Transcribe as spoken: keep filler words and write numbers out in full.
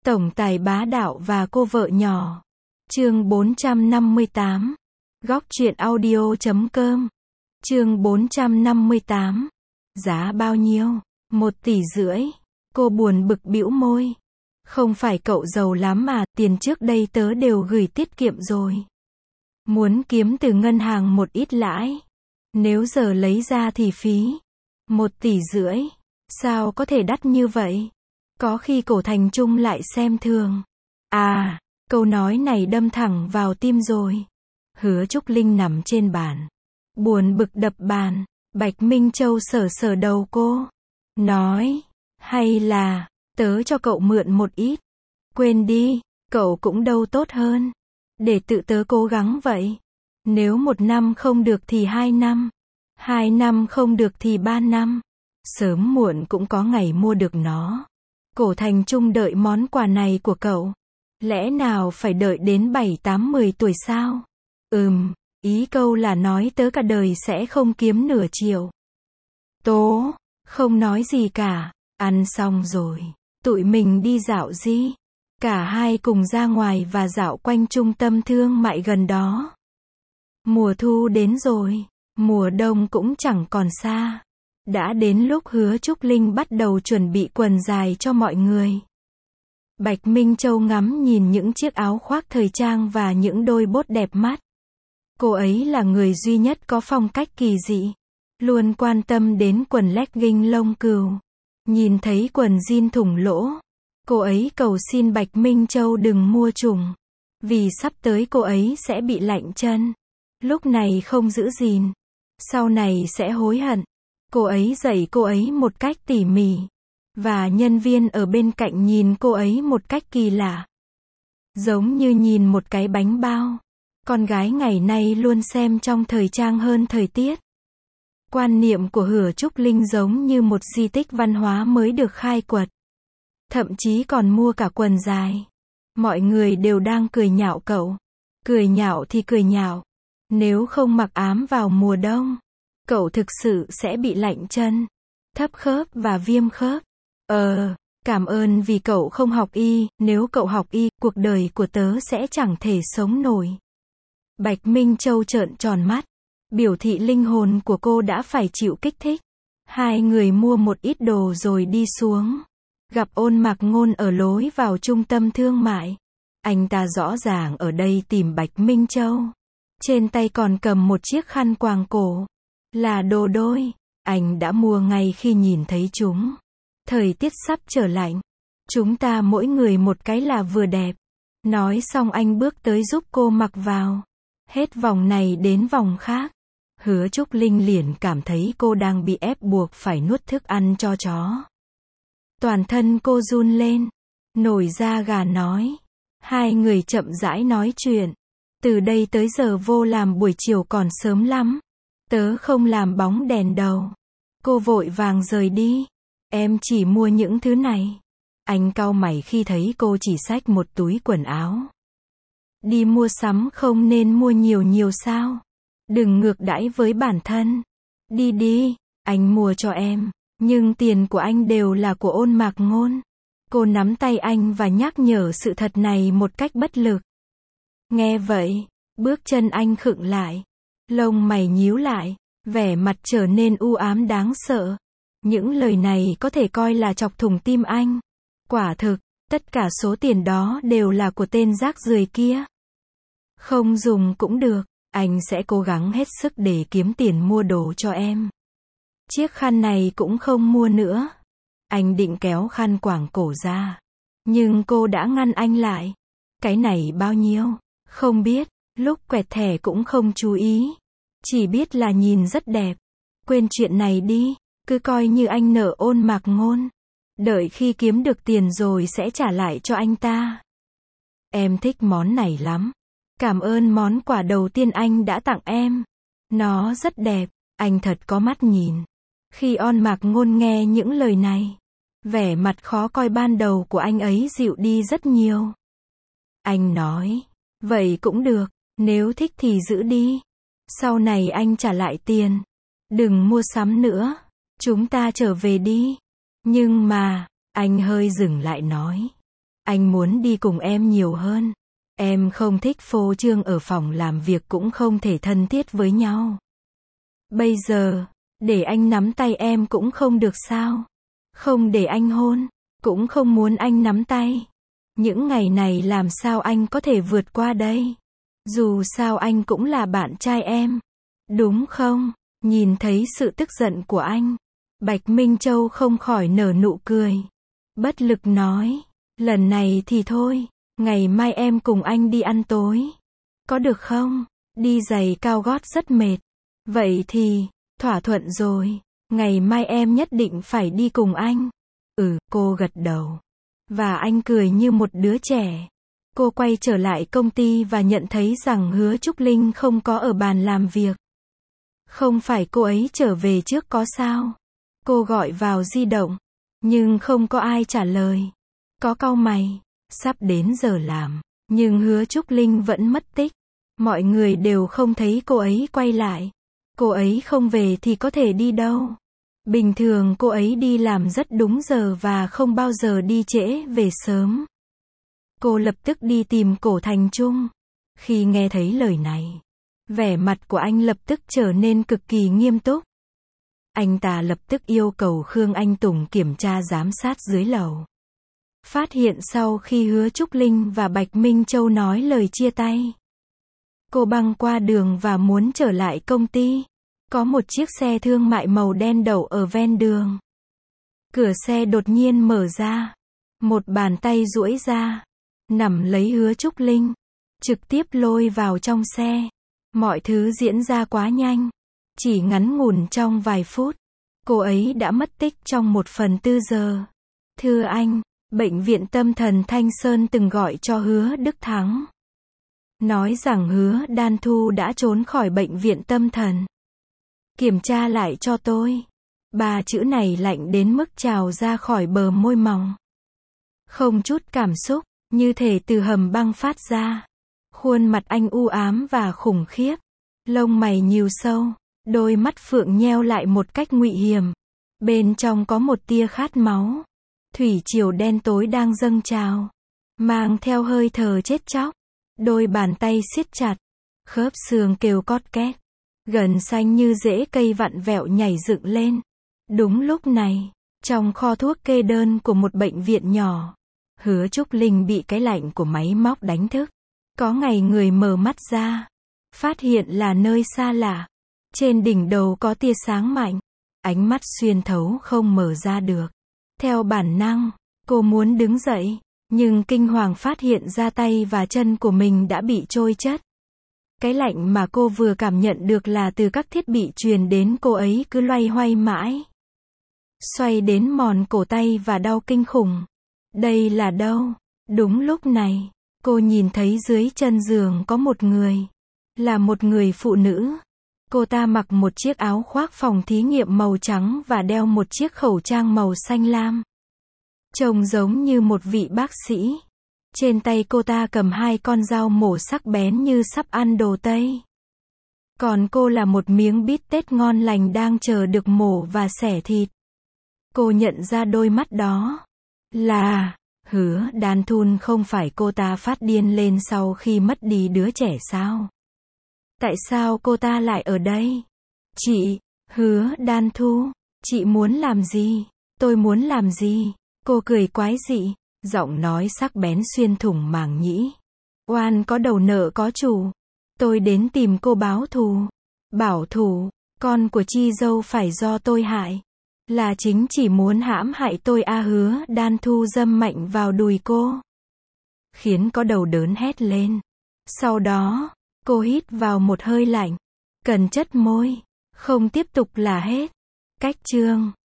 Tổng tài bá đạo và cô vợ nhỏ. Chương bốn trăm năm mươi tám. Góc truyện audio chấm com. Chương bốn trăm năm mươi tám. Giá bao nhiêu? Một tỷ rưỡi. Cô buồn bực bĩu môi. Không phải cậu giàu lắm mà, tiền trước đây tớ đều gửi tiết kiệm rồi. Muốn kiếm từ ngân hàng một ít lãi. Nếu giờ lấy ra thì phí. Một tỷ rưỡi. Sao có thể đắt như vậy? Có khi Cổ Thành Trung lại xem thường. À, câu nói này đâm thẳng vào tim rồi. Hứa Trúc Linh nằm trên bàn. Buồn bực đập bàn. Bạch Minh Châu sờ sờ đầu cô. Nói, hay là, tớ cho cậu mượn một ít. Quên đi, cậu cũng đâu tốt hơn. Để tự tớ cố gắng vậy. Nếu một năm không được thì hai năm. Hai năm không được thì ba năm. Sớm muộn cũng có ngày mua được nó. Cổ Thành Trung đợi món quà này của cậu. Lẽ nào phải đợi đến bảy tám mười tuổi sao? Ừm, ý câu là nói tớ cả đời sẽ không kiếm nửa triệu. Tố, không nói gì cả. Ăn xong rồi, tụi mình đi dạo gì? Cả hai cùng ra ngoài và dạo quanh trung tâm thương mại gần đó. Mùa thu đến rồi, mùa đông cũng chẳng còn xa. Đã đến lúc Hứa Trúc Linh bắt đầu chuẩn bị quần dài cho mọi người. Bạch Minh Châu ngắm nhìn những chiếc áo khoác thời trang và những đôi bốt đẹp mắt. Cô ấy là người duy nhất có phong cách kỳ dị. Luôn quan tâm đến quần legging lông cừu. Nhìn thấy quần jean thủng lỗ. Cô ấy cầu xin Bạch Minh Châu đừng mua trùng. Vì sắp tới cô ấy sẽ bị lạnh chân. Lúc này không giữ gìn. Sau này sẽ hối hận. Cô ấy dạy cô ấy một cách tỉ mỉ. Và nhân viên ở bên cạnh nhìn cô ấy một cách kỳ lạ. Giống như nhìn một cái bánh bao. Con gái ngày nay luôn xem trong thời trang hơn thời tiết. Quan niệm của Hứa Trúc Linh giống như một di tích văn hóa mới được khai quật. Thậm chí còn mua cả quần dài. Mọi người đều đang cười nhạo cậu. Cười nhạo thì cười nhạo. Nếu không mặc ám vào mùa đông, cậu thực sự sẽ bị lạnh chân, thấp khớp và viêm khớp. Ờ, cảm ơn vì cậu không học y, nếu cậu học y, cuộc đời của tớ sẽ chẳng thể sống nổi. Bạch Minh Châu trợn tròn mắt. Biểu thị linh hồn của cô đã phải chịu kích thích. Hai người mua một ít đồ rồi đi xuống. Gặp Ôn Mạc Ngôn ở lối vào trung tâm thương mại. Anh ta rõ ràng ở đây tìm Bạch Minh Châu. Trên tay còn cầm một chiếc khăn quàng cổ. Là đồ đôi. Anh đã mua ngay khi nhìn thấy chúng. Thời tiết sắp trở lạnh. Chúng ta mỗi người một cái là vừa đẹp. Nói xong anh bước tới giúp cô mặc vào. Hết vòng này đến vòng khác. Hứa Trúc Linh liền cảm thấy cô đang bị ép buộc phải nuốt thức ăn cho chó. Toàn thân cô run lên. Nổi da gà nói. Hai người chậm rãi nói chuyện. Từ đây tới giờ vô làm buổi chiều còn sớm lắm. Tớ không làm bóng đèn đầu. Cô vội vàng rời đi. Em chỉ mua những thứ này. Anh cau mày khi thấy cô chỉ xách một túi quần áo. Đi mua sắm không nên mua nhiều nhiều sao? Đừng ngược đãi với bản thân. Đi đi, anh mua cho em. Nhưng tiền của anh đều là của Ôn Mạc Ngôn. Cô nắm tay anh và nhắc nhở sự thật này một cách bất lực. Nghe vậy, bước chân anh khựng lại. Lông mày nhíu lại, vẻ mặt trở nên u ám đáng sợ. Những lời này có thể coi là chọc thủng tim anh. Quả thực, tất cả số tiền đó đều là của tên rác rưởi kia. Không dùng cũng được, anh sẽ cố gắng hết sức để kiếm tiền mua đồ cho em. Chiếc khăn này cũng không mua nữa. Anh định kéo khăn quàng cổ ra. Nhưng cô đã ngăn anh lại. Cái này bao nhiêu? Không biết, lúc quẹt thẻ cũng không chú ý. Chỉ biết là nhìn rất đẹp. Quên chuyện này đi, cứ coi như anh nợ Ôn Mạc Ngôn. Đợi khi kiếm được tiền rồi sẽ trả lại cho anh ta. Em thích món này lắm. Cảm ơn món quà đầu tiên anh đã tặng em. Nó rất đẹp, anh thật có mắt nhìn. Khi Ôn Mạc Ngôn nghe những lời này, vẻ mặt khó coi ban đầu của anh ấy dịu đi rất nhiều. Anh nói, vậy cũng được, nếu thích thì giữ đi. Sau này anh trả lại tiền. Đừng mua sắm nữa. Chúng ta trở về đi. Nhưng mà, anh hơi dừng lại nói. Anh muốn đi cùng em nhiều hơn. Em không thích phô trương ở phòng làm việc cũng không thể thân thiết với nhau. Bây giờ, để anh nắm tay em cũng không được sao? Không để anh hôn, cũng không muốn anh nắm tay. Những ngày này làm sao anh có thể vượt qua đây? Dù sao anh cũng là bạn trai em. Đúng không? Nhìn thấy sự tức giận của anh, Bạch Minh Châu không khỏi nở nụ cười. Bất lực nói, lần này thì thôi, ngày mai em cùng anh đi ăn tối. Có được không? Đi giày cao gót rất mệt. Vậy thì, thỏa thuận rồi, ngày mai em nhất định phải đi cùng anh. Ừ, cô gật đầu. Và anh cười như một đứa trẻ. Cô quay trở lại công ty và nhận thấy rằng Hứa Trúc Linh không có ở bàn làm việc. Không phải cô ấy trở về trước có sao? Cô gọi vào di động, nhưng không có ai trả lời. Có cau mày, sắp đến giờ làm, nhưng Hứa Trúc Linh vẫn mất tích. Mọi người đều không thấy cô ấy quay lại. Cô ấy không về thì có thể đi đâu? Bình thường cô ấy đi làm rất đúng giờ và không bao giờ đi trễ về sớm. Cô lập tức đi tìm Cổ Thành Trung. Khi nghe thấy lời này, vẻ mặt của anh lập tức trở nên cực kỳ nghiêm túc. Anh ta lập tức yêu cầu Khương Anh Tùng kiểm tra giám sát dưới lầu. Phát hiện sau khi Hứa Trúc Linh và Bạch Minh Châu nói lời chia tay, cô băng qua đường và muốn trở lại công ty. Có một chiếc xe thương mại màu đen đậu ở ven đường. Cửa xe đột nhiên mở ra. Một bàn tay duỗi ra, nắm lấy Hứa Trúc Linh, trực tiếp lôi vào trong xe. Mọi thứ diễn ra quá nhanh. Chỉ ngắn ngủn trong vài phút, cô ấy đã mất tích trong một phần tư giờ. Thưa anh, bệnh viện tâm thần Thanh Sơn từng gọi cho Hứa Đức Thắng. Nói rằng Hứa Đan Thu đã trốn khỏi bệnh viện tâm thần. Kiểm tra lại cho tôi. Ba chữ này lạnh đến mức trào ra khỏi bờ môi mỏng. Không chút cảm xúc, như thể từ hầm băng phát ra. Khuôn mặt anh u ám và khủng khiếp. Lông mày nhíu sâu, đôi mắt phượng nheo lại một cách ngụy hiểm. Bên trong có một tia khát máu. Thủy triều đen tối đang dâng trào, mang theo hơi thở chết chóc. Đôi bàn tay siết chặt, khớp xương kêu cót két. Gần xanh như rễ cây vặn vẹo nhảy dựng lên. Đúng lúc này, trong kho thuốc kê đơn của một bệnh viện nhỏ, Hứa Trúc Linh bị cái lạnh của máy móc đánh thức. Có ngày người mở mắt ra, phát hiện là nơi xa lạ. Trên đỉnh đầu có tia sáng mạnh, ánh mắt xuyên thấu không mở ra được. Theo bản năng, cô muốn đứng dậy, nhưng kinh hoàng phát hiện ra tay và chân của mình đã bị trôi chất. Cái lạnh mà cô vừa cảm nhận được là từ các thiết bị truyền đến cô ấy cứ loay hoay mãi. Xoay đến mòn cổ tay và đau kinh khủng. Đây là đâu? Đúng lúc này, cô nhìn thấy dưới chân giường có một người. Là một người phụ nữ. Cô ta mặc một chiếc áo khoác phòng thí nghiệm màu trắng và đeo một chiếc khẩu trang màu xanh lam. Trông giống như một vị bác sĩ. Trên tay cô ta cầm hai con dao mổ sắc bén như sắp ăn đồ Tây. Còn cô là một miếng bít tết ngon lành đang chờ được mổ và xẻ thịt. Cô nhận ra đôi mắt đó. Là Hứa Đan Thun. Không phải cô ta phát điên lên sau khi mất đi đứa trẻ sao? Tại sao cô ta lại ở đây? Chị, Hứa Đan Thu, chị muốn làm gì? Tôi muốn làm gì? Cô cười quái dị, giọng nói sắc bén xuyên thủng màng nhĩ. Oan có đầu nợ có chủ. Tôi đến tìm cô báo thù. Bảo thù, con của chi dâu phải do tôi hại. Là chính chỉ muốn hãm hại tôi à? Hứa Đan Thu dâm mạnh vào đùi cô, khiến có đầu đớn hét lên. Sau đó, cô hít vào một hơi lạnh, cần chất môi. Không tiếp tục là hết. Cách chương